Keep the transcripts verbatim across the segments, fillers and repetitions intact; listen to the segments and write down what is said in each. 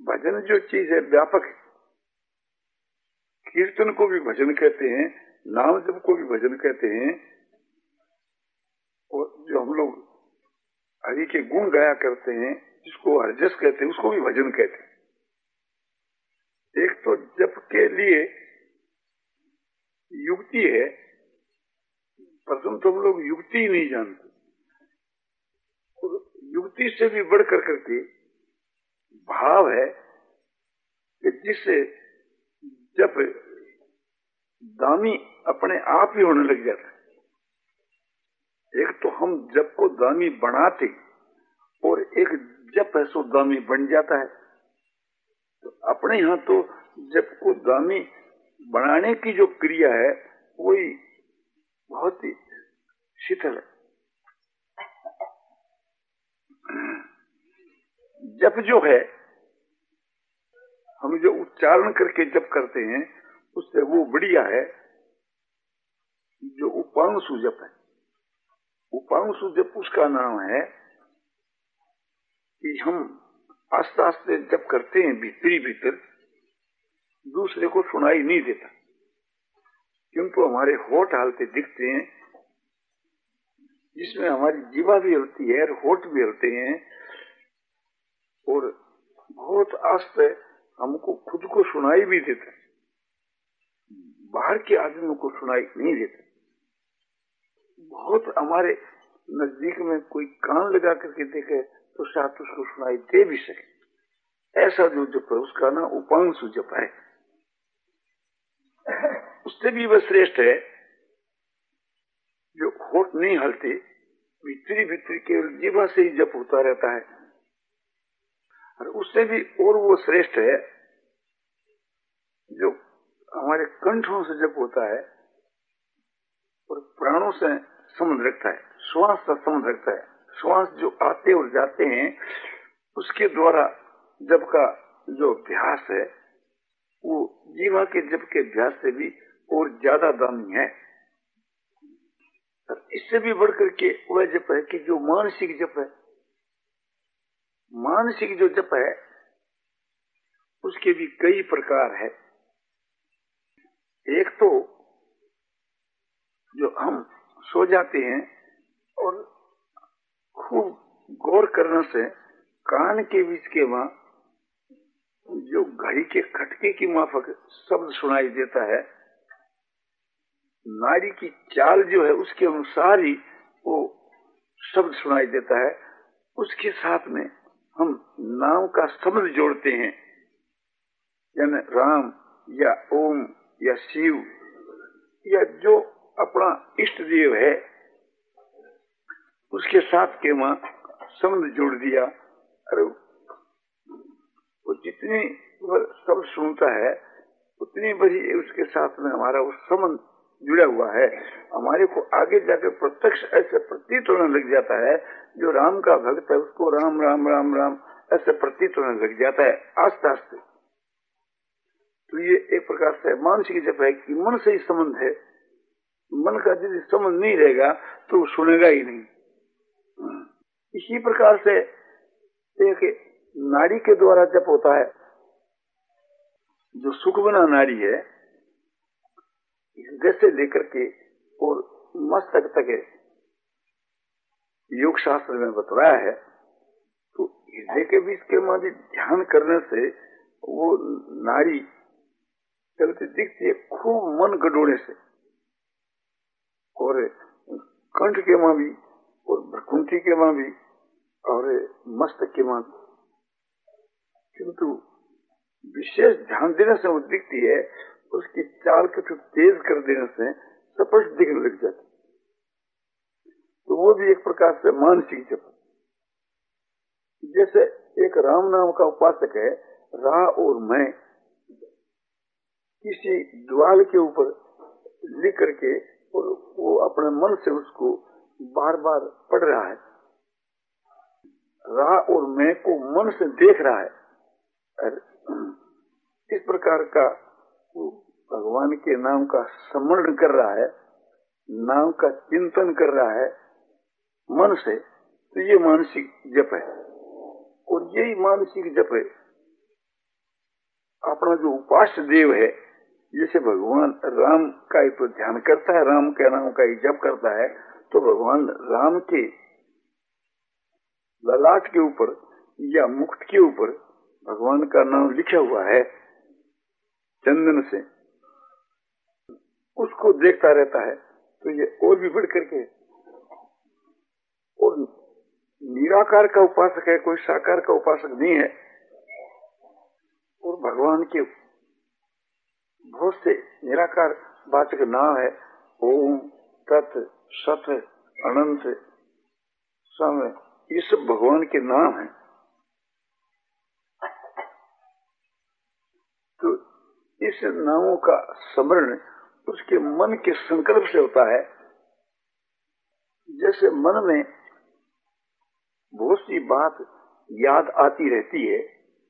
भजन जो चीज है व्यापक है। कीर्तन को भी भजन कहते हैं, नाम जप को भी भजन कहते हैं, और जो हम लोग हरि के गुण गाया करते हैं जिसको हरजस कहते हैं उसको भी भजन कहते हैं। एक तो जप के लिए युक्ति है, प्रथम तो हम लोग युक्ति ही नहीं जानते, और युक्ति से भी बढ़ कर करके भाव है कि जिससे जप दामी अपने आप ही होने लग जाता है। एक तो हम जप को दामी बनाते और एक जप है सो दामी बन जाता है। तो अपने यहाँ तो जप को दामी बनाने की जो क्रिया है वही बहुत ही शिथिल है। जप जो है हम जो उच्चारण करके जप करते हैं उससे वो बढ़िया है जो उपांशु जप है। उपांशु जप उसका नाम है कि हम आस्ते आस्ते जप करते हैं, भीतरी भीतर दूसरे को सुनाई नहीं देता, किंतु हमारे होठ हालते दिखते हैं, जिसमें हमारी जीवा भी हलती है और होठ भी हलते हैं, और बहुत आस्ते हमको खुद को सुनाई भी देता है, बाहर के आदमियों को सुनाई नहीं देता। बहुत हमारे नजदीक में कोई कान लगा करके देखे तो शायद उसको सुनाई दे भी सके। ऐसा जो जप है उसका नाम उपांशु जप है। उससे भी वह श्रेष्ठ है जो होठ नहीं हलते, भीतरी भीतरी केवल जीवा से ही जप होता रहता है। और उससे भी और वो श्रेष्ठ है जो हमारे कंठों से जप होता है और प्राणों से संबंध रखता है, श्वास का संबंध रखता है। श्वास जो आते और जाते हैं उसके द्वारा जप का जो अभ्यास है वो जीवा के जप के अभ्यास से भी और ज्यादा दामी है। इससे भी बढ़कर के वह जप है कि जो मानसिक जप है। मानसिक जो जप है उसके भी कई प्रकार है। एक तो जो हम सो जाते हैं और खूब गौर करने से कान के बीच के वहां जो घड़ी के खटके की माफक शब्द सुनाई देता है, नाड़ी की चाल जो है उसके अनुसार ही वो शब्द सुनाई देता है। उसके साथ में हम नाम का शब्द जोड़ते हैं, यानी राम या ओम या शिव या जो अपना इष्ट देव है उसके साथ के वहां शब्द जोड़ दिया। अरे वो जितनी शब्द सुनता है उतनी बड़ी उसके साथ में हमारा वो संबंध जुड़ा हुआ है। हमारे को आगे जाकर प्रत्यक्ष ऐसे प्रतीत होने लग जाता है, जो राम का भक्त है उसको राम राम राम राम ऐसे प्रतीत होने लग जाता है आस्ते आस्ते। तो ये एक प्रकार से मानसिक जप है कि मन से ही संबंध है। मन का यदि संबंध नहीं रहेगा तो वो सुनेगा ही नहीं। इसी प्रकार से एक नाड़ी के द्वारा जप होता है, जो सुखबना नाड़ी है, हृदय से लेकर के और मस्तक तक योग शास्त्र में बतलाया है। तो हृदय के बीच के माध्यम ध्यान करने से वो नाड़ी चलती दिखती है खूब मन गडोड़े से, और कंठ के मां भी और भ्रकुंठी के मां भी और मस्तक के मां भी, किंतु विशेष ध्यान देने से वो दिखती है, उसकी चाल को तेज कर देने से स्पष्ट दिखने लग जाती। तो वो भी एक प्रकार से मानसिक जप। जैसे एक राम नाम का उपासक है, रा और मैं किसी द्वाल के ऊपर लिख करके और वो अपने मन से उसको बार बार पढ़ रहा है। रा और मैं को मन से देख रहा है। इस प्रकार का भगवान के नाम का स्मरण कर रहा है, नाम का चिंतन कर रहा है मन से। तो ये मानसिक जप है, और यही मानसिक जप है अपना जो उपास्य देव है, जैसे भगवान राम का ही तो ध्यान करता है, राम के नाम का ही जप करता है, तो भगवान राम के ललाट के ऊपर या मुक्त के ऊपर भगवान का नाम लिखा हुआ है चंदन से, उसको देखता रहता है। तो ये और भी बढ़ करके, और निराकार का उपासक है, कोई साकार का उपासक नहीं है। और भगवान के बहुत से निराकार वाचक नाम है, ओम, तत्, सत, अनंत, समय, ये सब भगवान के नाम हैं। तो इस नामों का स्मरण उसके मन के संकल्प से होता है। जैसे मन में बहुत सी बात याद आती रहती है,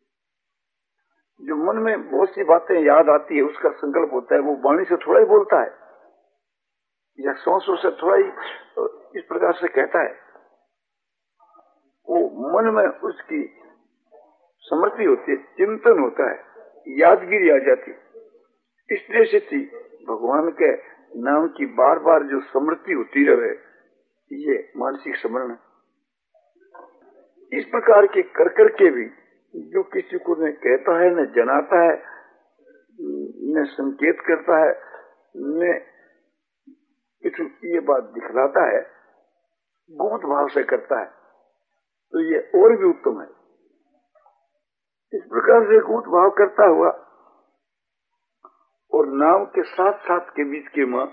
जो मन में बहुत सी बातें याद आती है उसका संकल्प होता है, वो वाणी से थोड़ा ही बोलता है या सांसों से थोड़ा ही इस प्रकार से कहता है, वो मन में उसकी स्मृति होती है, चिंतन होता है, यादगिरी आ जाती। इस तरह से थी भगवान के नाम की बार बार जो स्मृति होती रहे, ये मानसिक स्मरण। इस प्रकार के कर करके भी जो किसी को न कहता है, न जनाता है, न संकेत करता है, न ये बात दिखलाता है, गुप्त भाव से करता है, तो ये और भी उत्तम है। इस प्रकार से गुप्त भाव करता हुआ और नाम के साथ साथ के बीच के मां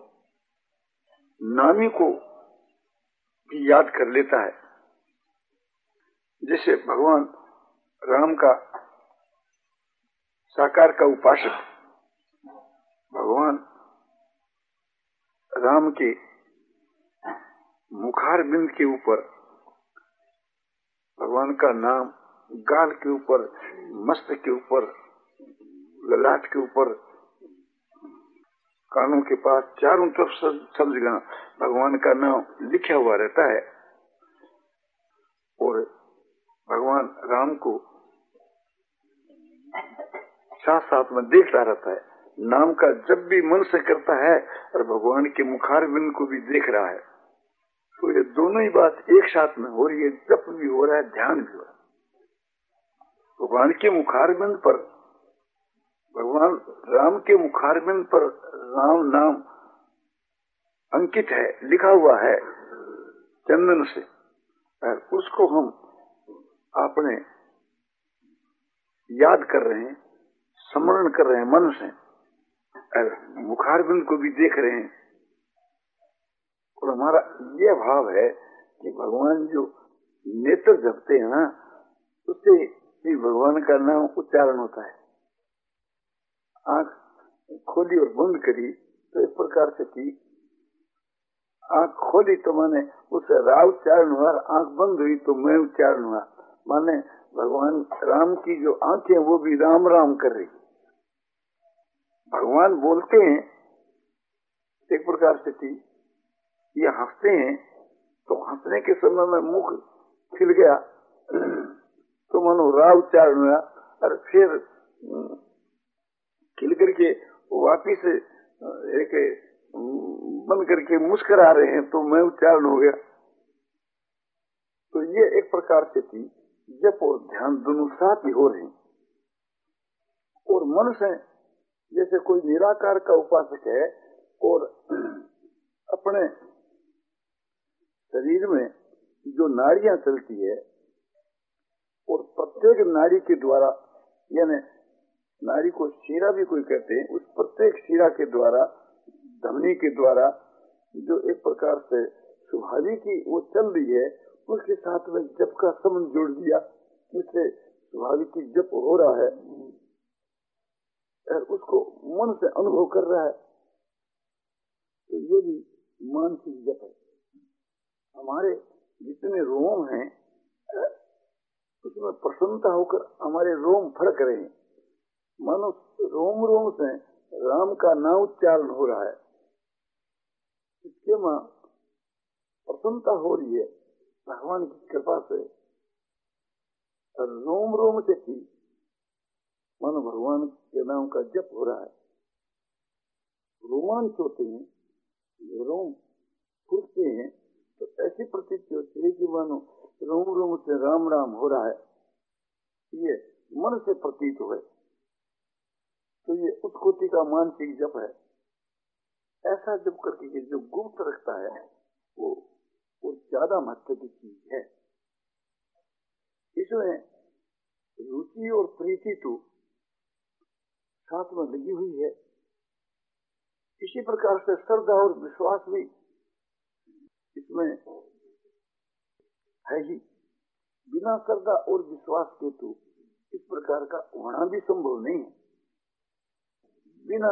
नामी को भी याद कर लेता है। जैसे भगवान राम का साकार का उपासक भगवान राम के मुखार बिंद के ऊपर भगवान का नाम, गाल के ऊपर, मस्तक के ऊपर, ललाट के ऊपर, कानों के पास, चारों तरफ सब जगह भगवान का नाम लिखा हुआ रहता है। और भगवान राम को साथ साथ में देखता रहता है। नाम का जब भी मन से करता है और भगवान के मुखार बिंद को भी देख रहा है, तो ये दोनों ही बात एक साथ में हो रही है। जप भी हो रहा है, ध्यान भी हो रहा है। भगवान के मुखार बिंद पर, भगवान राम के मुखार बिंद पर राम नाम अंकित है, लिखा हुआ है चंदन से, और उसको हम अपने याद कर रहे हैं, स्मरण कर रहे हैं मन से, और मुखार बिंद को भी देख रहे हैं। और हमारा ये भाव है कि भगवान जो नेत्र जपते हैं ना, उससे भी भगवान का नाम उच्चारण होता है। आंख खोली और बंद करी तो एक प्रकार से की, आंख खोली तो माने उससे रा उच्चारण हुआ, आंख बंद हुई तो मैं उच्चारण हुआ। माने भगवान राम की जो आंखें वो भी राम राम कर रही। भगवान बोलते हैं एक प्रकार से थी, ये हंसते हैं तो हंसने के समय में मुख खिल गया तो मानो रा उच्चारण हुआ, और फिर खिल करके वापिस एक बंद करके मुस्कुरा रहे हैं तो मैं उच्चारण हो गया। तो ये एक प्रकार से थी जप और ध्यान दोनों साथ ही हो रहे हैं। और मन से जैसे कोई निराकार का उपासक है और अपने शरीर में जो नाड़ियां चलती है, और प्रत्येक नाड़ी के द्वारा, यानी नाड़ी को शिरा भी कोई कहते हैं, उस प्रत्येक शिरा के द्वारा, धमनी के द्वारा जो एक प्रकार से स्वाभाविक ही वो चल रही है, उसके साथ में जप का संबंध जोड़ दिया, जिससे स्वाभाविक ही जप हो रहा है और उसको मन से अनुभव कर रहा है। तो ये भी मानसिक जप है। हमारे जितने रोम हैं उसमें प्रसन्नता होकर हमारे रोम फड़क रहे हैं, मानो रोम रोम से राम का नाम उच्चारण हो रहा है। इसके मां प्रसन्नता हो रही है भगवान की कृपा से, और रोम रोम से थी मानो भगवान के नाम का जप हो रहा है, रोमांच होते हैं, रोम फूटते हैं, तो ऐसी प्रतीति होती है कि मानो रोम रोम से राम राम हो रहा है, ये मन से प्रतीत हुए। तो ये उस कोटि का मानसिक जप है। ऐसा जप करके जो गुप्त रखता है वो वो ज्यादा महत्व की चीज है। इसमें रुचि और प्रीति तो साथ में लगी हुई है। इसी प्रकार से श्रद्धा और विश्वास भी इसमें है ही। बिना श्रद्धा और विश्वास के तो इस प्रकार का होना भी संभव नहीं है। बिना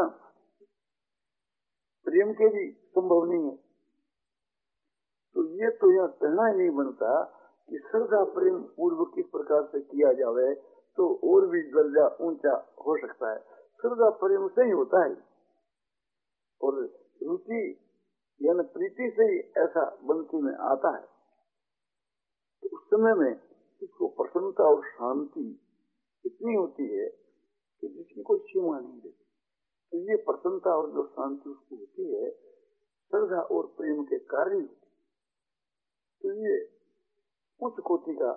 प्रेम के भी संभव नहीं है। तो ये तो यहाँ कहना ही नहीं बनता कि श्रद्धा प्रेम पूर्वक किस प्रकार से किया जावे तो और भी दर्जा ऊंचा हो सकता है। श्रद्धा प्रेम से ही होता है और रुचि यानी प्रीति से ही ऐसा बनती में आता है। तो उस समय में इसको प्रसन्नता और शांति इतनी होती है कि जिसकी कोई सीमा नहीं रहती। तो ये प्रसन्नता और जो शांति उसकी होती है श्रद्धा और प्रेम के कारण होती। तो ये उच्च कोटि का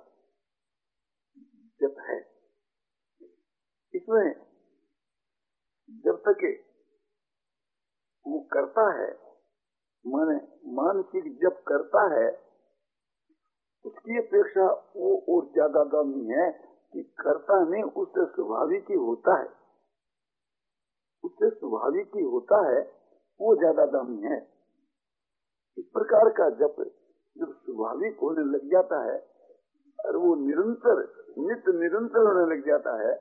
जप है। इसमें जब तक वो करता है, माने मानसिक जप करता है, उसकी अपेक्षा वो और ज्यादा दामी है कि करता नहीं, उससे स्वाभाविक ही होता है। उससे स्वाभाविक ही होता है, वो ज्यादा दामी है। इस प्रकार का जप जब स्वाभाविक होने लग जाता है और वो निरंतर नित्य निरंतर होने लग जाता है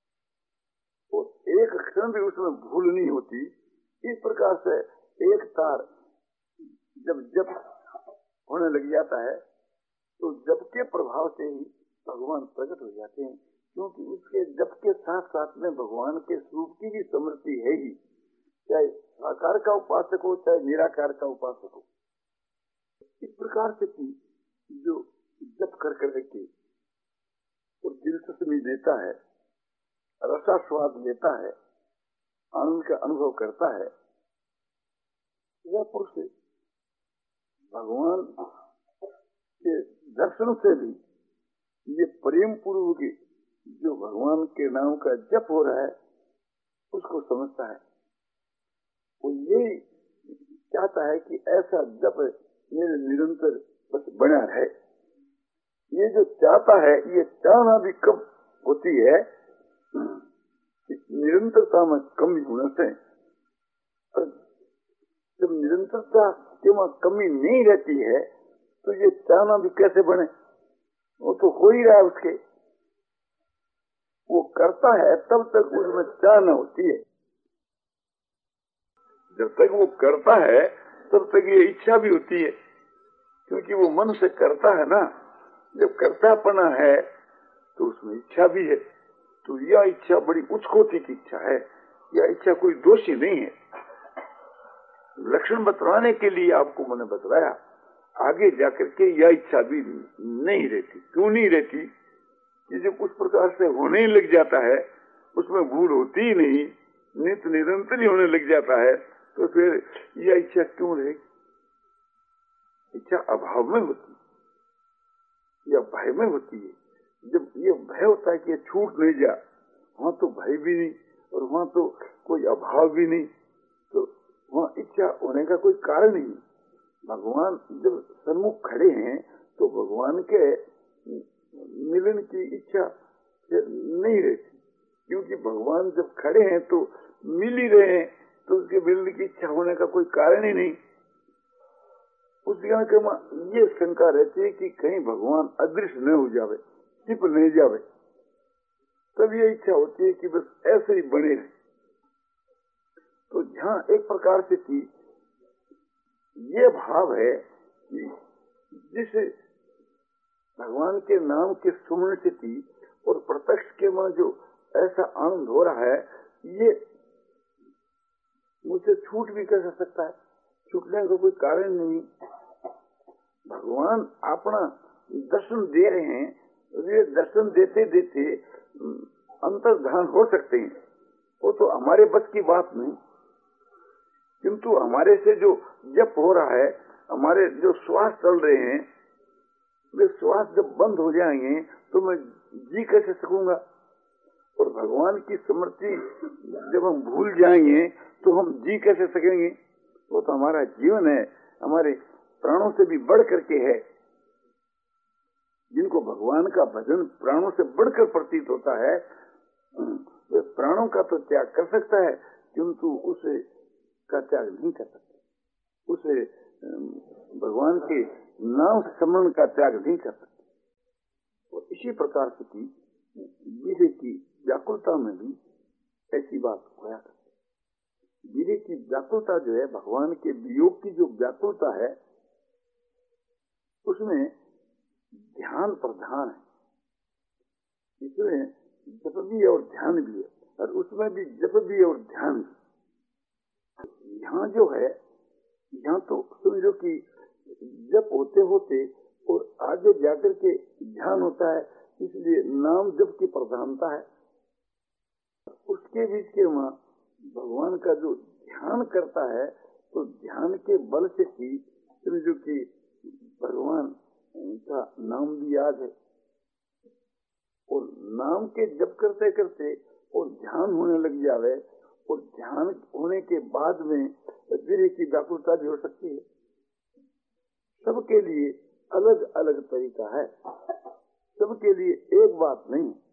और एक क्षण भी उसमें भूल नहीं होती। इस प्रकार से एक तार जब जप होने लग जाता है तो जप के प्रभाव से ही भगवान प्रकट हो जाते हैं, क्योंकि उसके जप के साथ साथ में भगवान के स्वरूप की भी समृद्धि है ही। चाहे साकार का उपासक हो चाहे निराकार का उपासक हो, इस प्रकार से की जो जप कर कर के और दिलचस्पी देता है, रसास्वाद लेता है, आनंद का अनुभव करता है, वह पुरुष भगवान के दर्शन से भी ये प्रेम पूर्वक जो भगवान के नाम का जप हो रहा है उसको समझता है। वो यही चाहता है कि ऐसा जप मेरे निरंतर बस बना रहे। ये जो चाहता है, ये चाहना भी कब होती है, निरंतरता में कमी होने से। जब निरंतरता के वहाँ कमी नहीं रहती है तो ये चाहना भी कैसे बने? वो तो हो ही रहा है उसके। वो करता है तब तक उसमें चाहना होती है। जब तक वो करता है तब तक ये इच्छा भी होती है, क्योंकि वो मन से करता है ना। जब करतापना है तो उसमें इच्छा भी है। तो यह इच्छा बड़ी उच्च कोटि की इच्छा है। यह इच्छा कोई दोषी नहीं है। लक्षण बतलाने के लिए आपको मैंने बतलाया, आगे जाकर के यह इच्छा भी नहीं रहती। क्यों नहीं रहती? कि जब उस प्रकार से होने ही लग जाता है, उसमें भूल होती ही नहीं, नित्य निरंतर ही होने लग जाता है, तो फिर यह इच्छा क्यों रहेगी? इच्छा अभाव में होती है या भय में होती है। जब ये भय होता है कि ये छूट नहीं जा, वहां तो भय भी नहीं और वहां तो कोई अभाव भी नहीं, तो वहाँ इच्छा होने का कोई कारण नहीं। भगवान जब सन्मुख खड़े हैं तो भगवान के मिलन की इच्छा नहीं रहती, क्योंकि भगवान जब खड़े हैं तो मिल ही रहे हैं, तो उसके मिलने की इच्छा होने का कोई कारण ही नहीं। उस जगह के ये शंका रहती है कि कहीं भगवान अदृश्य न हो जावे, छिप नहीं जावे, तब ये इच्छा होती है कि बस ऐसे ही बने रहे। तो जहाँ एक प्रकार से थी ये भाव है कि जिस भगवान के नाम के सुमरण से थी और प्रत्यक्ष के वहां जो ऐसा आनंद हो रहा है, ये मुझसे छूट भी कैसे सकता है? छूटने का कोई कारण नहीं। भगवान अपना दर्शन दे रहे हैं, वे दर्शन देते देते अंत अंतर ध्यान हो सकते हैं, वो तो हमारे बस की बात नहीं। किंतु हमारे से जो जप हो रहा है, हमारे जो श्वास चल रहे हैं, वे श्वास जब बंद हो जाएंगे तो मैं जी कैसे सकूंगा? और भगवान की स्मृति जब हम भूल जाएंगे तो हम जी कैसे सकेंगे? वो तो हमारा जीवन है, हमारे प्राणों से भी बढ़ करके है। जिनको भगवान का भजन प्राणों से बढ़कर प्रतीत होता है, वे प्राणों का तो त्याग कर सकता है, किंतु उसे का त्याग नहीं कर सकता। उसे भगवान के नाम स्मरण का त्याग नहीं कर सकता। और इसी प्रकार से की वीर्य की व्याकुलता में भी ऐसी बात होया करती। वीर्य की व्याकुलता जो है, भगवान के वियोग की जो व्याकुलता है, उसमें ध्यान प्रधान है। इसमें जप भी और ध्यान भी है, और उसमें भी जप भी और ध्यान भी। यहाँ जो है, यहाँ तो समझो कि जप होते होते और आगे जाकर के ध्यान होता है, इसलिए नाम जप की प्रधानता है। उसके बीच के वहाँ भगवान का जो ध्यान करता है, तो ध्यान के बल से ही समझो कि भगवान का नाम भी याद है। और नाम के जप करते करते और ध्यान होने लग जावे, और ध्यान होने के बाद में वीर्य की व्याकुलता भी हो सकती है। सबके लिए अलग अलग तरीका है, सबके लिए एक बात नहीं।